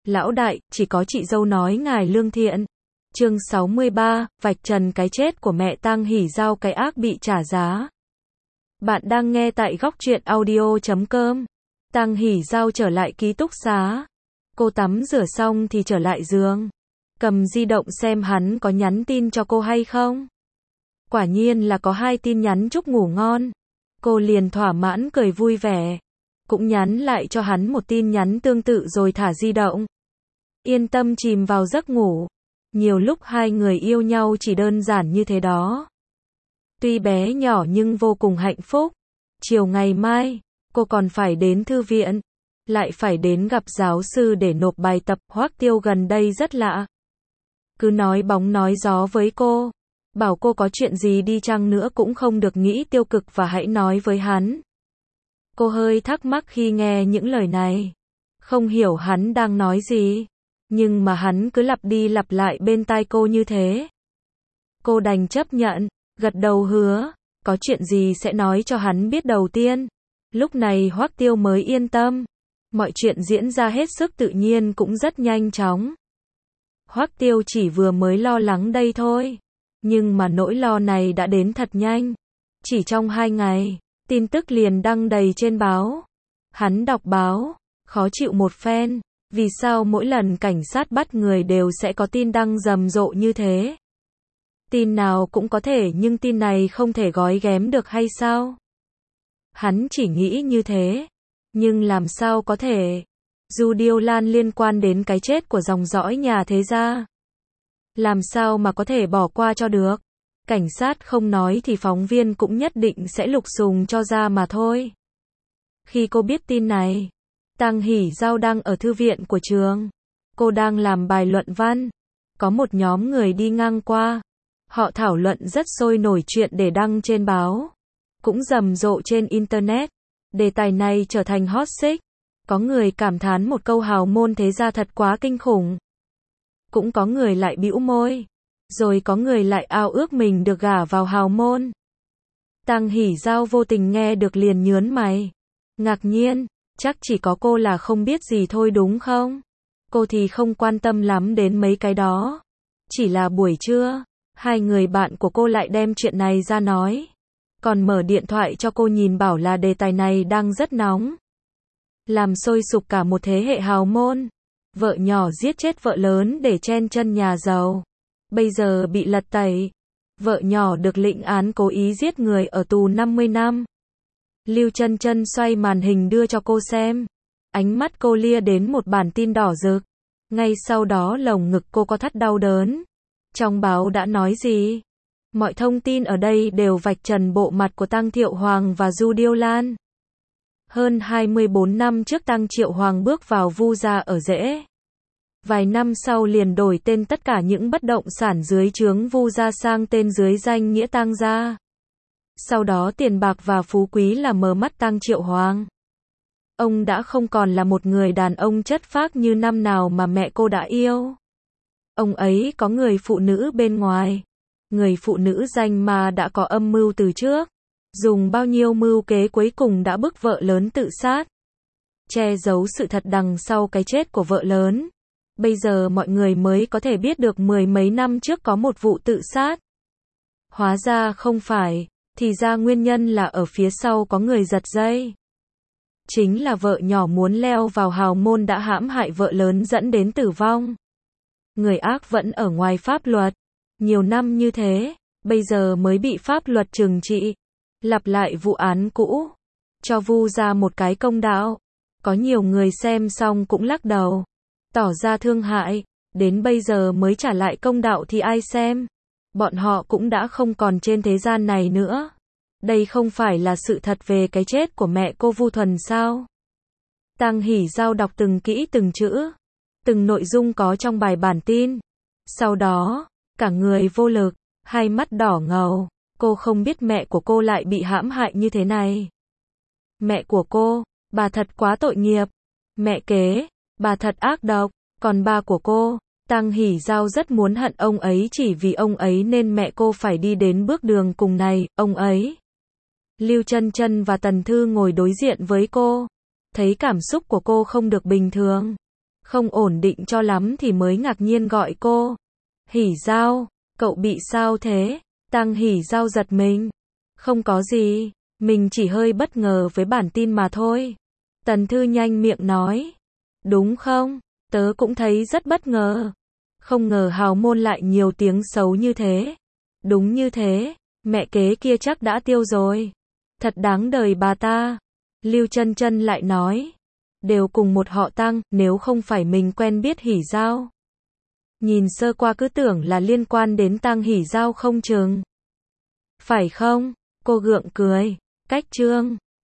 Lão đại, chỉ có chị dâu nói ngài lương thiện. Chương 63, vạch trần cái chết của mẹ Tang Hỷ Giao, cái ác bị trả giá. Bạn đang nghe tại góc truyện audio.com. Tang Hỷ Giao trở lại ký túc xá. Cô tắm rửa xong thì trở lại giường. Cầm di động xem hắn có nhắn tin cho cô hay không. Quả nhiên là có 2 tin nhắn chúc ngủ ngon. Cô liền thỏa mãn cười vui vẻ. Cũng nhắn lại cho hắn một tin nhắn tương tự rồi thả di động. Yên tâm chìm vào giấc ngủ. Nhiều lúc hai người yêu nhau chỉ đơn giản như thế đó. Tuy bé nhỏ nhưng vô cùng hạnh phúc. Chiều ngày mai, cô còn phải đến thư viện. Lại phải đến gặp giáo sư để nộp bài tập. Hoắc Tiêu gần đây rất lạ. Cứ nói bóng nói gió với cô. Bảo cô có chuyện gì đi chăng nữa cũng không được nghĩ tiêu cực và hãy nói với hắn. Cô hơi thắc mắc khi nghe những lời này. Không hiểu hắn đang nói gì. Nhưng mà hắn cứ lặp đi lặp lại bên tai cô như thế. Cô đành chấp nhận, gật đầu hứa, có chuyện gì sẽ nói cho hắn biết đầu tiên. Lúc này Hoắc Tiêu mới yên tâm. Mọi chuyện diễn ra hết sức tự nhiên cũng rất nhanh chóng. Hoắc Tiêu chỉ vừa mới lo lắng đây thôi. Nhưng mà nỗi lo này đã đến thật nhanh. Chỉ trong 2 ngày, tin tức liền đăng đầy trên báo. Hắn đọc báo, khó chịu một phen. Vì sao mỗi lần cảnh sát bắt người đều sẽ có tin đăng rầm rộ như thế? Tin nào cũng có thể nhưng tin này không thể gói ghém được hay sao? Hắn chỉ nghĩ như thế. Nhưng làm sao có thể? Du Điêu Lan liên quan đến cái chết của dòng dõi nhà thế gia. Làm sao mà có thể bỏ qua cho được? Cảnh sát không nói thì phóng viên cũng nhất định sẽ lục sùng cho ra mà thôi. Khi cô biết tin này, Tang Hỷ Giao đang ở thư viện của trường. Cô đang làm bài luận văn. Có một nhóm người đi ngang qua. Họ thảo luận rất sôi nổi chuyện để đăng trên báo. Cũng rầm rộ trên Internet. Đề tài này trở thành hot search. Có người cảm thán một câu hào môn thế gia thật quá kinh khủng. Cũng có người lại bĩu môi. Rồi có người lại ao ước mình được gả vào hào môn. Tang Hỷ Giao vô tình nghe được liền nhớn mày. Ngạc nhiên. Chắc chỉ có cô là không biết gì thôi đúng không? Cô thì không quan tâm lắm đến mấy cái đó. Chỉ là buổi trưa, 2 người bạn của cô lại đem chuyện này ra nói. Còn mở điện thoại cho cô nhìn bảo là đề tài này đang rất nóng. Làm sôi sục cả một thế hệ hào môn. Vợ nhỏ giết chết vợ lớn để chen chân nhà giàu. Bây giờ bị lật tẩy. Vợ nhỏ được lịnh án cố ý giết người ở tù 50 năm. Lưu Chân Chân xoay màn hình đưa cho cô xem. Ánh mắt cô lia đến một bản tin đỏ rực. Ngay sau đó lồng ngực cô có thắt đau đớn. Trong báo đã nói gì? Mọi thông tin ở đây đều vạch trần bộ mặt của Tang Thiệu Hoàng và Du Điêu Lan. Hơn 24 năm trước Tang Thiệu Hoàng bước vào Vu gia ở rễ. Vài năm sau liền đổi tên tất cả những bất động sản dưới trướng Vu gia sang tên dưới danh nghĩa Tang gia. Sau đó tiền bạc và phú quý là mờ mắt Tang Thiệu Hoàng. Ông đã không còn là một người đàn ông chất phác như năm nào mà mẹ cô đã yêu. Ông ấy có người phụ nữ bên ngoài. Người phụ nữ danh mà đã có âm mưu từ trước. Dùng bao nhiêu mưu kế cuối cùng đã bức vợ lớn tự sát. Che giấu sự thật đằng sau cái chết của vợ lớn. Bây giờ mọi người mới có thể biết được 10 mấy năm trước có một vụ tự sát. Hóa ra không phải. Thì ra nguyên nhân là ở phía sau có người giật dây. Chính là vợ nhỏ muốn leo vào hào môn đã hãm hại vợ lớn dẫn đến tử vong. Người ác vẫn ở ngoài pháp luật. Nhiều năm như thế, bây giờ mới bị pháp luật trừng trị. Lặp lại vụ án cũ. Cho Vu ra một cái công đạo. Có nhiều người xem xong cũng lắc đầu. Tỏ ra thương hại. Đến bây giờ mới trả lại công đạo thì ai xem. Bọn họ cũng đã không còn trên thế gian này nữa. Đây không phải là sự thật về cái chết của mẹ cô Vu Thuần sao? Tang Hỷ Giao đọc từng kỹ từng chữ, từng nội dung có trong bài bản tin. Sau đó, cả người vô lực, hai mắt đỏ ngầu. Cô không biết mẹ của cô lại bị hãm hại như thế này. Mẹ của cô, bà thật quá tội nghiệp. Mẹ kế, bà thật ác độc. Còn ba của cô, Tang Hỷ Giao rất muốn hận ông ấy chỉ vì ông ấy nên mẹ cô phải đi đến bước đường cùng này, ông ấy. Lưu Chân Chân và Tần Thư ngồi đối diện với cô. Thấy cảm xúc của cô không được bình thường. không ổn định cho lắm thì mới ngạc nhiên gọi cô. Hỉ Giao, cậu bị sao thế? Tăng Hỉ Giao giật mình. Không có gì, mình chỉ hơi bất ngờ với bản tin mà thôi. Tần Thư nhanh miệng nói. Đúng không? Tớ cũng thấy rất bất ngờ. Không ngờ hào môn lại nhiều tiếng xấu như thế. Đúng như thế, mẹ kế kia chắc đã tiêu rồi. Thật đáng đời bà ta. Lưu Chân Chân lại nói. Đều cùng một họ Tăng, nếu không phải mình quen biết Hỉ Giao. Nhìn sơ qua cứ tưởng là liên quan đến Tăng Hỉ Giao không chừng. Phải không? Cô gượng cười. Cách Trương